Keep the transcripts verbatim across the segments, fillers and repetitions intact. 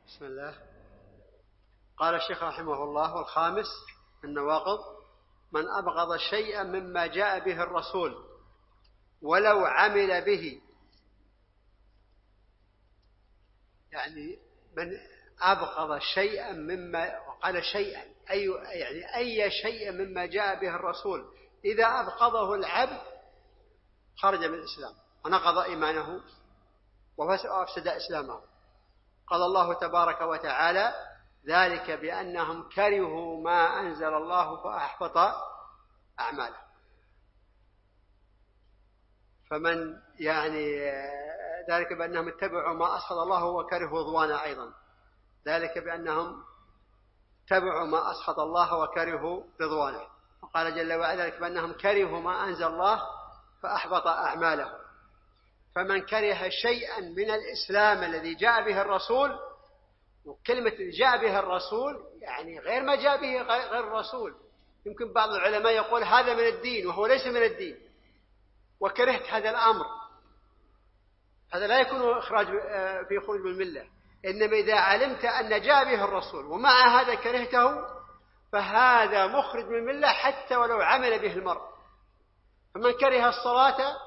بسم الله. قال الشيخ رحمه الله: والخامس النواقض: من أبغض شيئا مما جاء به الرسول ولو عمل به، يعني من أبغض شيئا مما، وقال شيئا أي يعني أي شيء مما جاء به الرسول إذا أبغضه العبد خرج من الإسلام ونقض إيمانه وأفسد إسلامه. قال الله تبارك وتعالى: ذلك بأنهم كرهوا ما أنزل الله فأحبط أعماله. فمن يعني ذلك بأنهم اتبعوا ما أسخط الله وكرهوا رضوانه، أيضا ذلك بأنهم اتبعوا ما أسخط الله وكرهوا رضوانه. وقال جل وعلا: ذلك بأنهم كرهوا ما أنزل الله فأحبط أعماله. فمن كره شيئا من الإسلام الذي جاء به الرسول، وكلمة جاء به الرسول يعني غير ما جاء به غير الرسول. يمكن بعض العلماء يقول هذا من الدين وهو ليس من الدين، وكرهت هذا الأمر، هذا لا يكون إخراج في خروج من الملة. إنما إذا علمت أن جاء به الرسول ومع هذا كرهته فهذا مخرج من الملة حتى ولو عمل به المرء. فمن كره الصلاة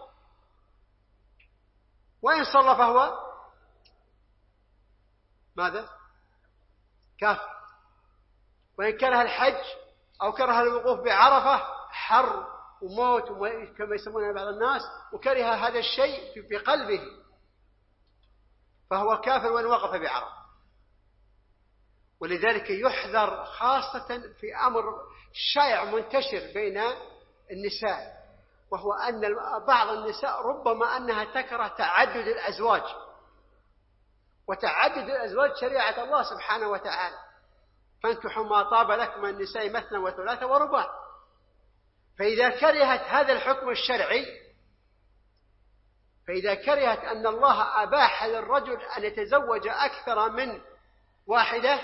وإن صلى فهو ماذا؟ كافر. وإن كره الحج أو كره الوقوف بعرفة، حر وموت كما يسمونها بعض الناس، وكره هذا الشيء في قلبه، فهو كافر وإن وقف بعرفة. ولذلك يحذر خاصة في أمر شائع منتشر بين النساء، وهو أن بعض النساء ربما أنها تكره تعدد الأزواج، وتعدد الأزواج شريعة الله سبحانه وتعالى: فانكحوا ما طاب لكم من النساء مثنى وثلاثة ورباع. فإذا كرهت هذا الحكم الشرعي، فإذا كرهت أن الله أباح للرجل أن يتزوج أكثر من واحدة،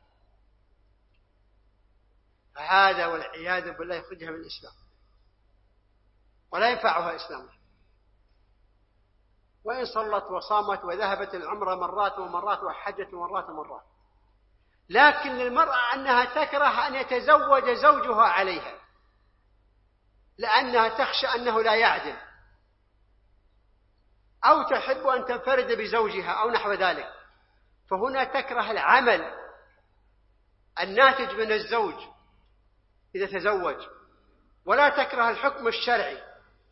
فهذا والعياذ بالله يخرجها من الإسلام ولا ينفعها إسلامها. وإن صلت وصامت وذهبت العمرة مرات ومرات وحجت مرات ومرات، لكن للمرأة أنها تكره أن يتزوج زوجها عليها لأنها تخشى أنه لا يعدل، أو تحب أن تنفرد بزوجها أو نحو ذلك. فهنا تكره العمل الناتج من الزوج إذا تزوج، ولا تكره الحكم الشرعي.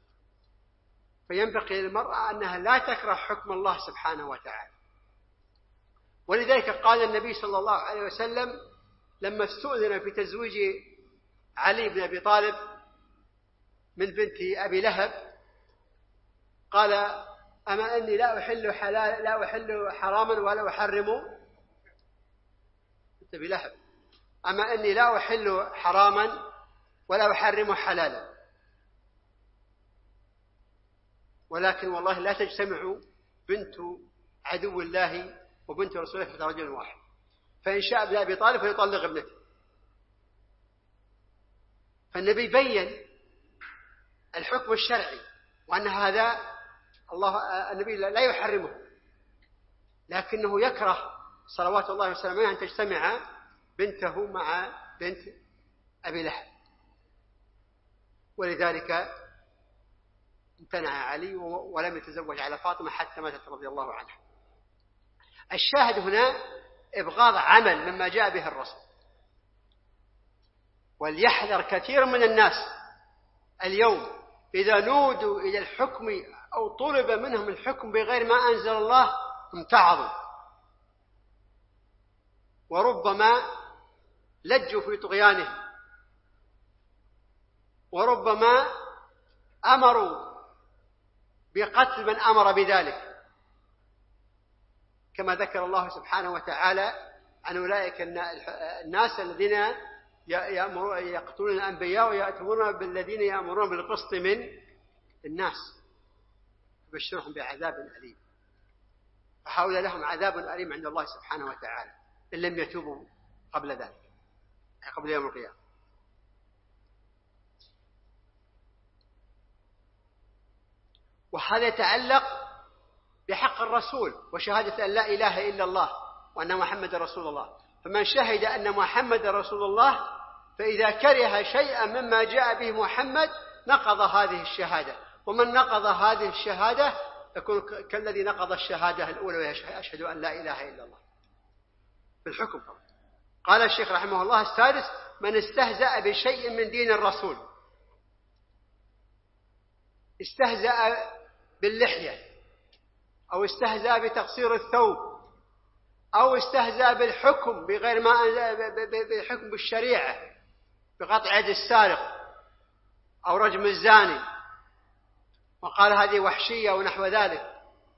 فينبغي للمرأة أنها لا تكره حكم الله سبحانه وتعالى. ولذلك قال النبي صلى الله عليه وسلم لما استؤذن في تزويج علي بن أبي طالب من بنت أبي لهب، قال: أما أني لا أحل حلال لا أحل حراما ولا أحرم بنت أبي لهب أما أني لا أحل حراما ولا أحرم حلالا، ولكن والله لا تجتمع بنت عدو الله وبنت رسوله في رجل واحد، فإن شاء ابن أبي طالب فيطلق ابنته. فالنبي بين الحكم الشرعي، وأن هذا الله النبي لا يحرمه، لكنه يكره صلوات الله وسلامه عليه أن تجتمع بنته مع بنت أبي لهب. ولذلك امتنع علي ولم يتزوج على فاطمة حتى ماتت رضي الله عنها. الشاهد هنا إبغاض عمل مما جاء به الرسول. وليحذر كثير من الناس اليوم إذا نودوا إلى الحكم أو طلب منهم الحكم بغير ما أنزل الله امتعضوا، وربما لجوا في طغيانهم، وربما أمروا بقتل من أمر بذلك، كما ذكر الله سبحانه وتعالى عن أولئك الناس الذين يقتلون الأنبياء ويأتمرون بالذين يأمرون بالقسط من الناس، يبشرهم بعذاب أليم. فهؤلاء لهم عذاب أليم عند الله سبحانه وتعالى إن لم يتوبوا قبل ذلك، قبل يوم القيامة. وهذا يتعلق بحق الرسول وشهادة أن لا إله إلا الله وأن محمد رسول الله. فمن شهد أن محمد رسول الله فإذا كره شيئا مما جاء به محمد نقض هذه الشهادة، ومن نقض هذه الشهادة يكون كالذي نقض الشهادة الأولى وهي أشهد أن لا إله إلا الله بالحكم. قال الشيخ رحمه الله: السادس: من استهزأ بشيء من دين الرسول، استهزأ باللحية، أو استهزأ بتقصير الثوب، أو استهزأ بالحكم بغير ما بالحكم بالشريعة، بقطع يد السارق أو رجم الزاني، وقال هذه وحشية ونحو ذلك.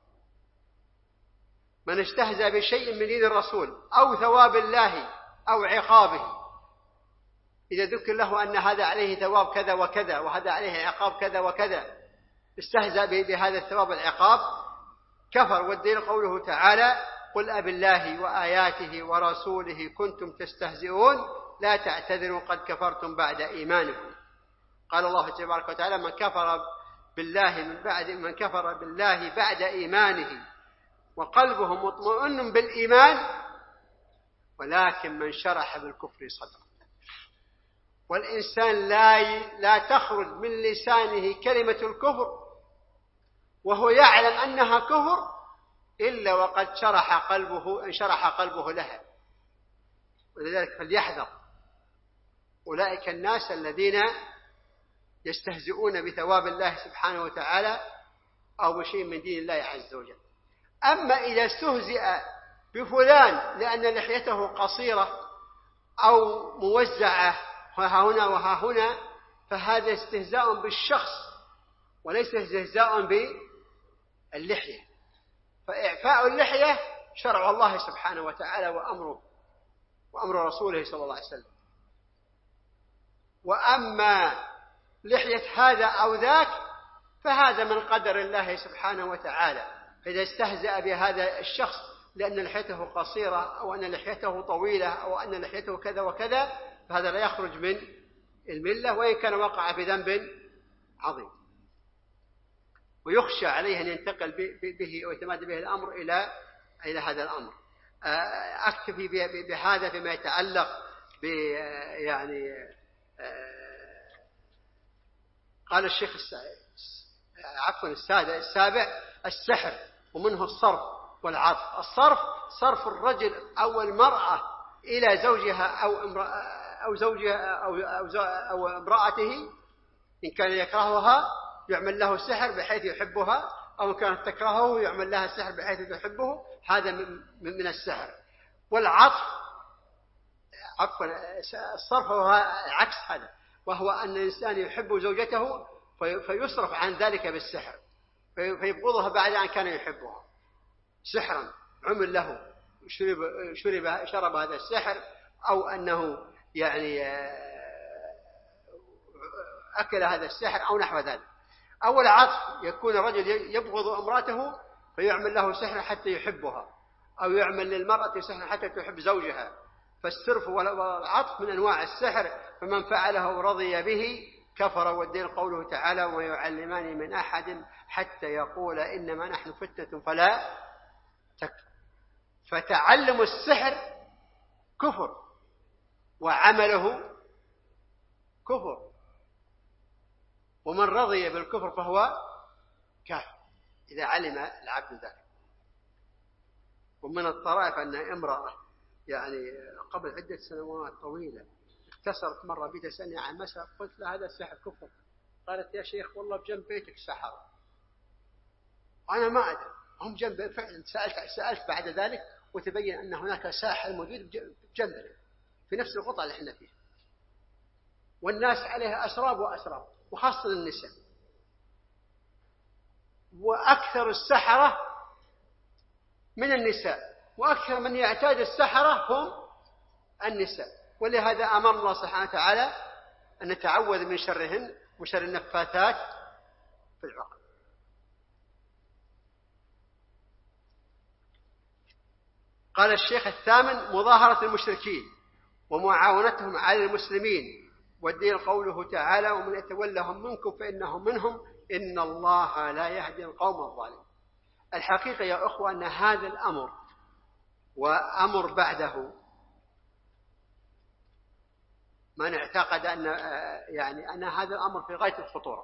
من استهزأ بشيء من دين الرسول أو ثواب الله أو عقابه، إذا ذكر له أن هذا عليه ثواب كذا وكذا وهذا عليه عقاب كذا وكذا، استهزأ بهذا الثواب والعقاب كفر. والدليل قوله تعالى: قل أبالله وآياته ورسوله كنتم تستهزئون لا تعتذروا قد كفرتم بعد إيمانكم. قال الله تبارك وتعالى: من كفر بالله من بعد من كفر بالله بعد إيمانه وقلبه مطمئن بالإيمان ولكن من شرح بالكفر صدره. والإنسان لا لا تخرج من لسانه كلمة الكفر وهو يعلم أنها كفر إلا وقد شرح قلبه انشرح قلبه لها. ولذلك فليحذر أولئك الناس الذين يستهزئون بثواب الله سبحانه وتعالى أو بشيء من دين الله عز وجل. أما إذا استهزئ بفلان لأن لحيته قصيرة أو موزعة ها هنا وها هنا فهذا استهزاء بالشخص وليس استهزاء باللحية. فإعفاء اللحية شرع الله سبحانه وتعالى وأمره وأمر رسوله صلى الله عليه وسلم. وأما لحية هذا أو ذاك فهذا من قدر الله سبحانه وتعالى. فإذا استهزأ بهذا الشخص لأن لحيته قصيرة أو أن لحيته طويلة أو أن لحيته كذا وكذا فهذا لا يخرج من الملة وإن كان وقع في ذنب عظيم، ويخشى عليه أن ينتقل به ويتمادى به الأمر إلى إلى هذا الأمر. أكتفي بهذا فيما يتعلق ب يعني قال الشيخ عفوا السادة السابع: السحر ومنه الصرف والعطف. الصرف صرف الرجل أو المرأة إلى زوجها أو امرأة أو زوجها أو أو, أو امرأته إن كان يكرهها يعمل له سحر بحيث يحبها، أو كانت تكرهه يعمل لها سحر بحيث تحبه. هذا من من السحر. والعطف عفوا الصرف هو عكس هذا، وهو أن الإنسان يحب زوجته فيصرف عن ذلك بالسحر فيبغضها بعد أن كان يحبها. سحرا عمل له شرب شرب شرب هذا السحر، أو أنه يعني أكل هذا السحر أو نحو ذلك. أول عطف يكون الرجل يبغض امرأته فيعمل له سحر حتى يحبها، أو يعمل للمرأة سحر حتى تحب زوجها. فالسرف والعطف من أنواع السحر، فمن فعله رضي به كفر. والدين قوله تعالى: وما يعلمان من أحد حتى يقول إنما نحن فتنة فلا تكفر. فتعلم السحر كفر وعمله كفر، ومن رضي بالكفر فهو كافر إذا علم العبد ذلك. ومن الطرائف أن امرأة يعني قبل عدة سنوات طويلة اتصلت مرة بي تسألني عن مسألة، قلت لها هذا السحر كفر. قالت: يا شيخ والله بجنب بيتك سحر. أنا ما أدري، هم جنب فعلا. سألت سألت بعد ذلك وتبين أن هناك ساحر موجود بجنبنا في نفس القطعة اللي احنا فيها، والناس عليها أسراب وأسراب، وخاصة النساء. وأكثر السحرة من النساء، وأكثر من يعتاد السحرة هم النساء. ولهذا أمر الله سبحانه وتعالى أن نتعوذ من شرهن وشر النفاثات في العقد. قال الشيخ الثامن: مظاهرة المشركين ومعاونتهم على المسلمين. والدين قوله تعالى: ومن يتولهم منكم فإنهم منهم إن الله لا يهدي القوم الظالمين. الحقيقة يا أخوة أن هذا الأمر وأمر بعده من اعتقد أن يعني أن هذا الأمر في غاية الخطورة.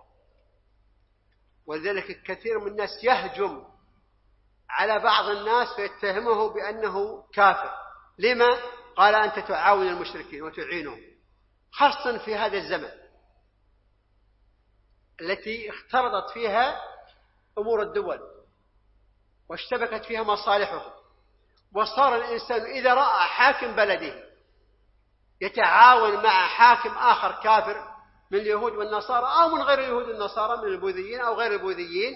ولذلك كثير من الناس يهجم على بعض الناس فيتهمه بأنه كافر. لما؟ قال أنت تعاون المشركين وتعينهم، خاصة في هذا الزمن التي اختلطت فيها أمور الدول واشتبكت فيها مصالحهم، وصار الإنسان إذا رأى حاكم بلده يتعاون مع حاكم آخر كافر من اليهود والنصارى أو من غير اليهود والنصارى من البوذيين أو غير البوذيين،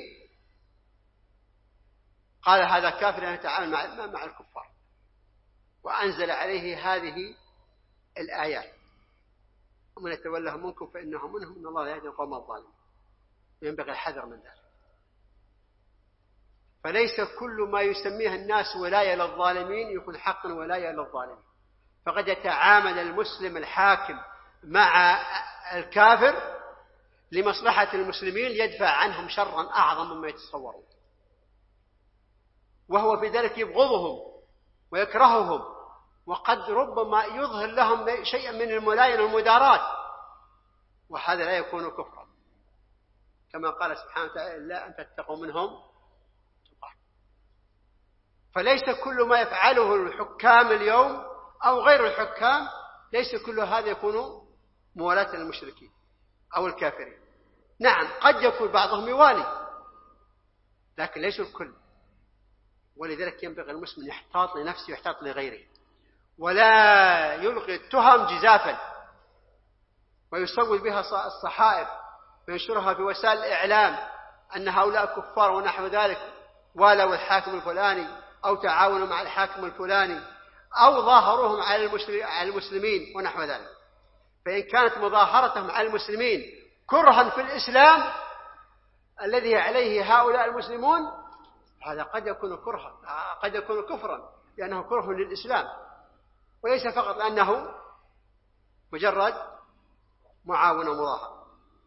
قال هذا كافر أن يتعاون مع مع الكفار، وأنزل عليه هذه الآيات: ومن يتولهم منكم فإنه منهم إن الله لا يهدي القوم الظالمين. ينبغي الحذر من ذلك. فليس كل ما يسميه الناس ولاية للظالمين يكون حقا ولاية للظالمين، فقد يتعامل المسلم الحاكم مع الكافر لمصلحة المسلمين ليدفع عنهم شرا أعظم مما يتصورون، وهو في ذلك يبغضهم ويكرههم، وقد ربما يظهر لهم شيئا من الملاينة والمداراة، وهذا لا يكون كفرا، كما قال سبحانه وتعالى: إلا أن تتقوا منهم تقاه. فليس كل ما يفعله الحكام اليوم أو غير الحكام ليس كل هذا يكون موالاة للمشركين أو الكافرين. نعم قد يكون بعضهم يوالي لكن ليس الكل. ولذلك ينبغي المسلم يحتاط لنفسه ويحتاط لغيره، ولا يلقي التهم جزافا ويسوي بها الصحائف وينشرها في وسائل الإعلام أن هؤلاء كفار ونحو ذلك، والوا الحاكم الفلاني أو تعاونوا مع الحاكم الفلاني أو ظاهروهم على المسلمين ونحو ذلك. فإن كانت مظاهرتهم على المسلمين كرها في الإسلام الذي عليه هؤلاء المسلمون، هذا قد يكون كرها قد يكون كفرا لأنه كره للإسلام، وليس فقط لأنه مجرد معاونة مظاهرة.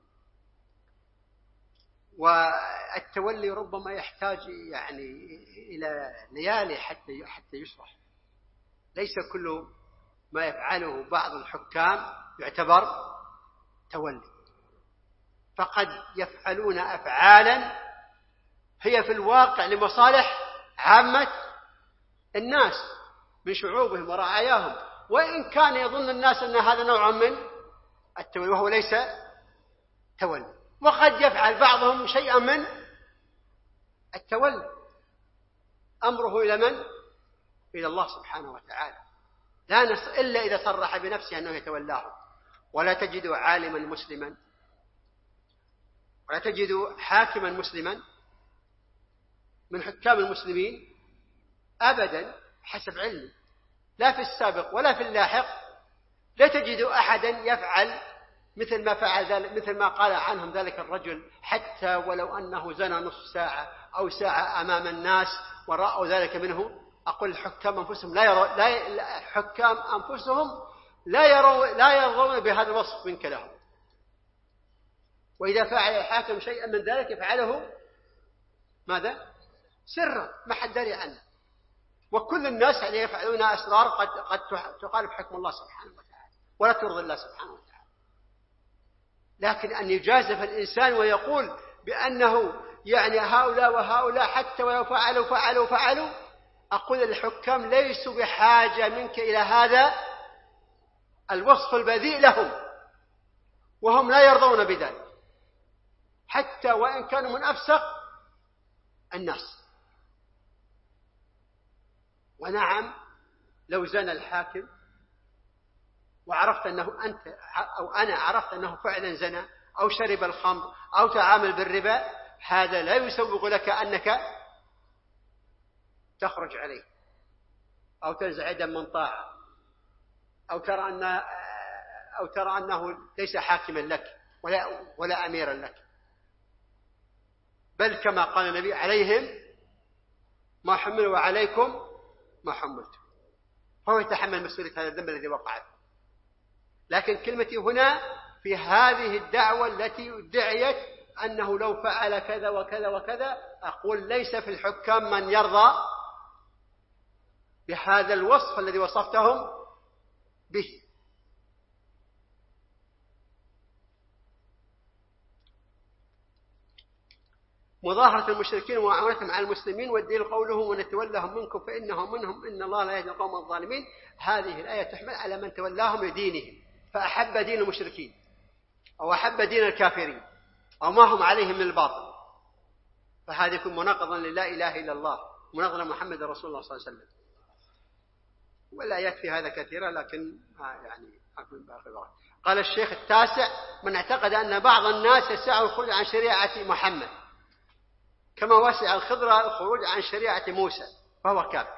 والتولي ربما يحتاج يعني إلى ليالي حتى حتى يشرح. ليس كل ما يفعله بعض الحكام يعتبر تولي، فقد يفعلون أفعالا هي في الواقع لمصالح عامة الناس من شعوبهم ورعاياهم، وإن كان يظن الناس أن هذا نوع من التولي وهو ليس تولي. وقد يفعل بعضهم شيئا من التولي، أمره إلى من؟ إلى الله سبحانه وتعالى، لا نص إلا إذا صرح بنفسه أنه يتولاه. ولا تجد عالما مسلما ولا تجد حاكما مسلما من حكام المسلمين أبدا حسب علمي، لا في السابق ولا في اللاحق، لا تجد أحدا يفعل مثل ما فعل ذلك، مثل ما قال عنهم ذلك الرجل، حتى ولو أنه زنى نصف ساعة أو ساعة أمام الناس ورأوا ذلك منه. أقول الحكام أنفسهم لا يرون لا حكام أنفسهم لا يرون لا يرضون بهذا الوصف منك لهم. وإذا فعل الحاكم شيئا من ذلك يفعله ماذا؟ سرا، ما حد دري عنه. وكل الناس اللي يفعلون أسرار قد قد تخالف حكم الله سبحانه وتعالى ولا ترضي الله سبحانه وتعالى. لكن أن يجازف الإنسان ويقول بأنه يعني هؤلاء وهؤلاء حتى ولو فعلوا فعلوا فعلوا، أقول الحكام ليسوا بحاجة منك إلى هذا الوصف البذيء لهم، وهم لا يرضون بذلك حتى وإن كانوا من أفسق الناس. ونعم لو زنى الحاكم وعرفت أنه أنت أو أنا عرفت أنه فعلا زنى أو شرب الخمر أو تعامل بالربا، هذا لا يسوغ لك أنك تخرج عليه أو تنزع يدا من طاعة أو ترى أن أو ترى أنه ليس حاكما لك ولا ولا أميرا لك، بل كما قال النبي: عليهم ما حملوا وعليكم ما حملتم، فهو يتحمل مسؤولية هذا الذنب الذي وقع فيه. لكن كلمتي هنا في هذه الدعوة التي ادعيت أنه لو فعل كذا وكذا وكذا، أقول ليس في الحكام من يرضى بهذا الوصف الذي وصفتهم به. مظاهرة المشركين ومعاونتهم على المسلمين، والدليل قوله ونتولهم منكم فإنهم منهم إن الله لا يهدي القوم الظالمين. هذه الآية تحمل على من تولاهم لدينهم فأحب دين المشركين أو أحب دين الكافرين أو ما هم عليه من الباطل، فهذا يكون مناقضا للا إله إلا الله، مناقضا محمد رسول الله صلى الله عليه وسلم. والآيات في هذا كثيرة، لكن يعني أكون باقي الوقت. قال الشيخ التاسع: من اعتقد أن بعض الناس يسعه الخروج عن شريعة محمد كما وسع الخضر الخروج عن شريعة موسى فهو كافر.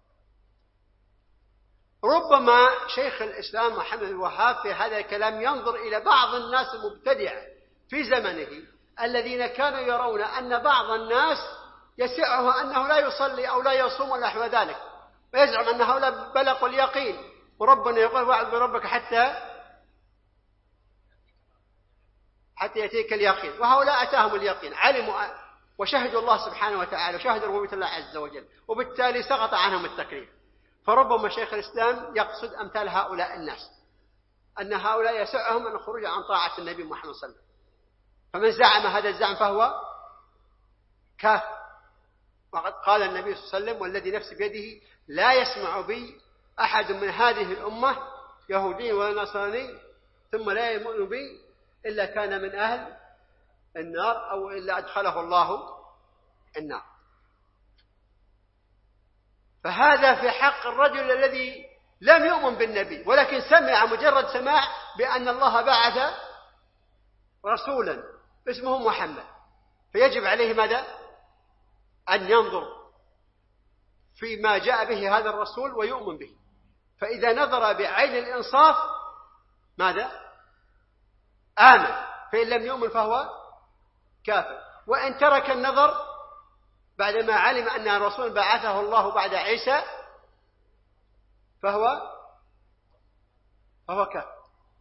ربما شيخ الإسلام محمد الوهاب في هذا الكلام ينظر إلى بعض الناس المبتدعة في زمنه الذين كانوا يرون أن بعض الناس يسعه أنه لا يصلي أو لا يصوم ولا نحو ذلك، ويزعم أن هؤلاء بلغوا اليقين، وربنا يقول واعبد بربك حتى حتى يأتيك اليقين، وهؤلاء أتاهم اليقين، علموا وشهدوا الله سبحانه وتعالى وشهدوا ربوبية الله عز وجل، وبالتالي سقط عنهم التكليف. فربما شيخ الإسلام يقصد أمثال هؤلاء الناس، أن هؤلاء يسعهم أن الخروج عن طاعة النبي محمد صلى الله عليه وسلم، فمن زعم هذا الزعم فهو كافر. وقد قال النبي صلى الله عليه وسلم: والذي نفسي بيده لا يسمع بي أحد من هذه الأمة يهودي ولا نصراني ثم لا يؤمن بي إلا كان من أهل النار أو إلا أدخله الله النار. فهذا في حق الرجل الذي لم يؤمن بالنبي ولكن سمع مجرد سماع بأن الله بعث رسولا اسمه محمد، فيجب عليه ماذا؟ أن ينظر فيما جاء به هذا الرسول ويؤمن به. فإذا نظر بعين الإنصاف ماذا؟ آمن، فإن لم يؤمن فهو كافر. وإن ترك النظر بعدما علم أن الرسول بعثه الله بعد عيسى فهو فهو كافر.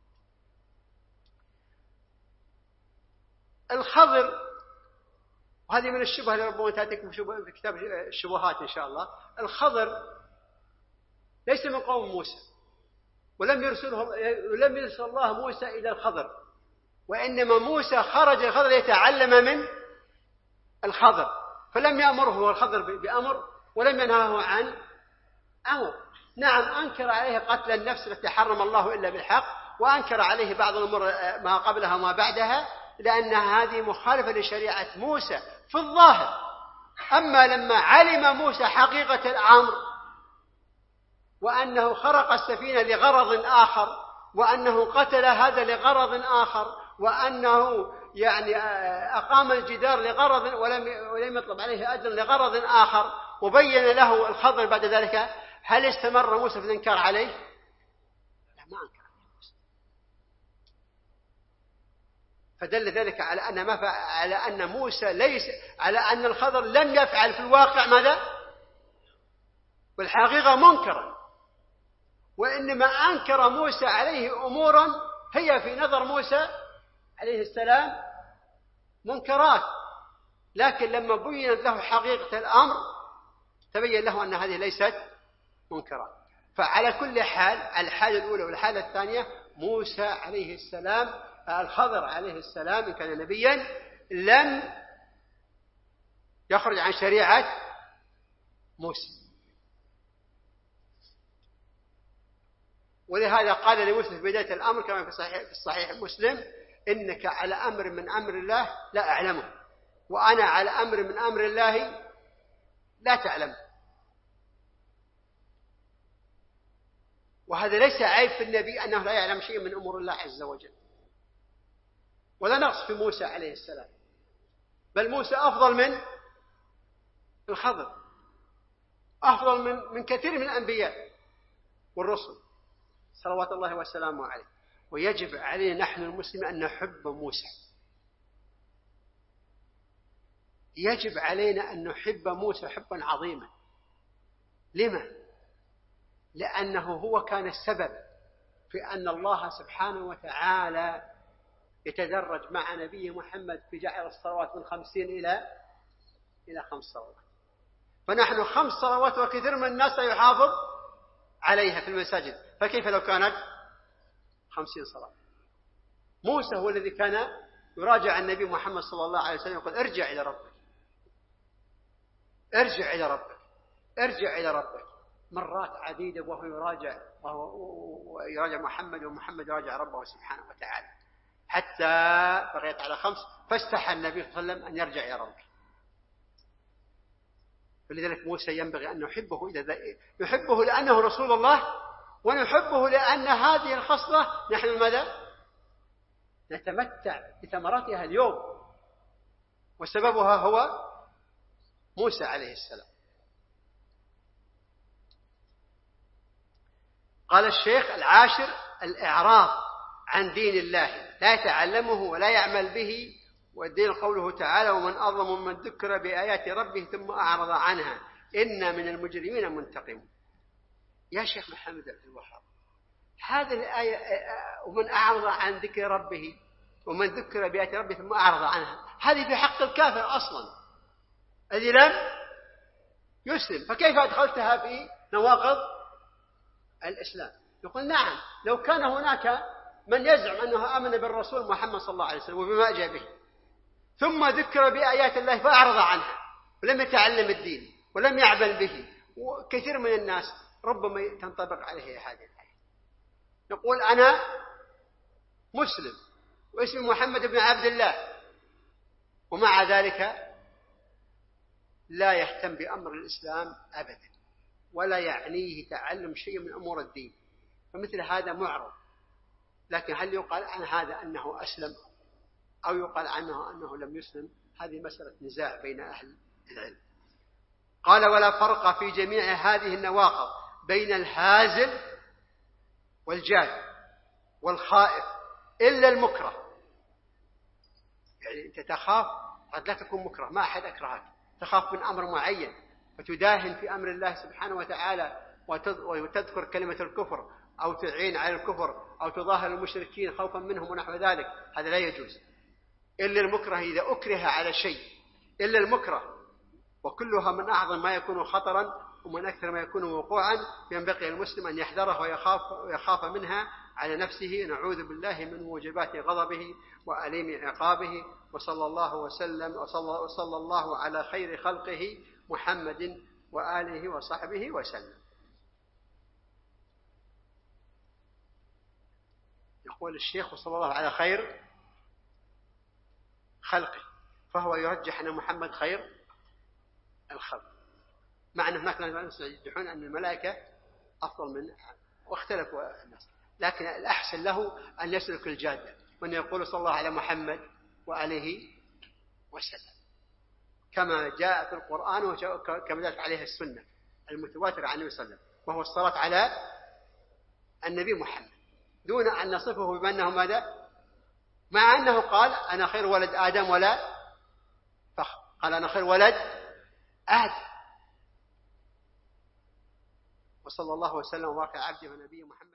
الخضر، وهذه من الشبهة اللي ربما تأتيكم في كتاب الشبهات إن شاء الله. الخضر ليس من قوم موسى، ولم يرسله ولم يرسل الله موسى إلى الخضر، وإنما موسى خرج الخضر يتعلم من الخضر، فلم يأمره الخضر بأمر ولم ينهاه عن أمر. نعم أنكر عليه قتل النفس التي حرم الله إلا بالحق، وأنكر عليه بعض الأمور ما قبلها وما بعدها، لأن هذه مخالفة لشريعة موسى في الظاهر. أما لما علم موسى حقيقة الأمر وأنه خرق السفينة لغرض آخر، وأنه قتل هذا لغرض آخر، وأنه يعني أقام الجدار لغرض ولم ولم يطلب عليه أجر لغرض آخر، وبين له الخضر بعد ذلك، هل استمر موسى في الإنكار عليه؟ لا، ما أنكر عليه موسى. فدل ذلك على أن ما على أن موسى ليس على أن الخضر لم يفعل في الواقع ماذا؟ والحقيقة منكرا، وإنما أنكر موسى عليه أمورا هي في نظر موسى عليه السلام منكرات، لكن لما بينت له حقيقة الأمر تبين له أن هذه ليست منكرات. فعلى كل حال، الحالة الأولى والحالة الثانية، موسى عليه السلام الخضر عليه السلام إن كان نبيا لم يخرج عن شريعة موسى. ولهذا قال لموسى في بداية الأمر كما في صحيح في الصحيح مسلم: إنك على أمر من أمر الله لا أعلمه، وأنا على أمر من أمر الله لا تعلم. وهذا ليس عيب في النبي أنه لا يعلم شيء من أمور الله عز وجل، ولا نقص في موسى عليه السلام، بل موسى أفضل من الخضر، أفضل من من كثير من الأنبياء والرسل صلوات الله وسلامه عليه. ويجب علينا نحن المسلمين أن نحب موسى، يجب علينا أن نحب موسى حبا عظيما. لما؟ لأنه هو كان السبب في أن الله سبحانه وتعالى يتدرج مع نبي محمد في جعل الصلوات من خمسين إلى إلى خمس صلوات. فنحن خمس صلوات وكثير من الناس لا يحافظ عليها في المساجد، فكيف لو كانت خمسين صلاة؟ موسى هو الذي كان يراجع النبي محمد صلى الله عليه وسلم يقول ارجع إلى ربك، ارجع إلى ربك، ارجع إلى ربك، مرات عديدة وهو يراجع وهو يراجع محمد، ومحمد يراجع ربه سبحانه وتعالى، حتى بقيت على خمس، فاستحى النبي صلى الله عليه وسلم أن يرجع إلى ربه. فلذلك موسى ينبغي أن نحبه، إذا نحبه لأنه رسول الله، ونحبه لأن هذه الخصلة نحن ماذا؟ نتمتع بثمرتها اليوم، وسببها هو موسى عليه السلام. قال الشيخ: العاشر الإعراض عن دين الله، لا يتعلمه ولا يعمل به. والدين قوله تعالى: ومن أظلم من ذكر بآيات ربه ثم أعرض عنها إن من المجرمين منتقمون. يا شيخ محمد عبد الوهاب، هذه الآية ومن أعرض عن ذكر ربه ومن ذكر بآيات ربه ثم أعرض عنها، هذه في حق الكافر أصلا الذي لم يسلم، فكيف أدخلتها في نواقض الإسلام؟ يقول نعم، لو كان هناك من يزعم أنه آمن بالرسول محمد صلى الله عليه وسلم وبما جاء به، ثم ذكر بآيات الله فأعرض عنها ولم يتعلم الدين ولم يعمل به، وكثير من الناس ربما تنطبق عليه هذه الآية، يقول أنا مسلم واسمي محمد بن عبد الله، ومع ذلك لا يهتم بأمر الإسلام أبدا، ولا يعنيه تعلم شيء من أمور الدين، فمثل هذا معرض. لكن هل يقال عن هذا أنه أسلم أو يقال عنه أنه لم يسلم؟ هذه مسألة نزاع بين أهل العلم. قال: ولا فرق في جميع هذه النواقض بين الهازل والجاد والخائف إلا المكره. يعني أنت تخاف، قد لا تكون مكره، ما أحد أكرهك، تخاف من أمر معين فتداهن في أمر الله سبحانه وتعالى وتذكر كلمة الكفر أو تعين على الكفر أو تظاهر المشركين خوفا منهم ونحو ذلك، هذا لا يجوز. إلا المكره إذا أكره على شيء، إلا المكره، وكلها من أعظم ما يكون خطرا ومن أكثر ما يكون وقوعا، ينبغي المسلم أن يحذره ويخاف, ويخاف منها على نفسه. نعوذ بالله من موجبات غضبه وأليم عقابه. وصلى الله وسلم وصلى, وصلى الله على خير خلقه محمد وآله وصحبه وسلم. يقول الشيخ: وصلى الله على خير خلقه، فهو يرجح أن محمد خير الخلق، مع أن هناك ناس يرجحون أن الملائكة أفضل من، واختلفوا الناس، لكن الأحسن له أن يسلك الجادة وأن يقول صلى الله على محمد وآله وسلم، كما جاء في القرآن وكما جاءت عليه السنة المتواترة عن النبي صلى الله عليه وسلم، وهو الصلاة على النبي محمد، دون أن نصفه بأنه ماذا؟ مع أنه قال: أنا خير ولد آدم ولا فخر، قال: أنا خير ولد آدم. وصلى الله وسلم وبارك على عبده ونبيه محمد.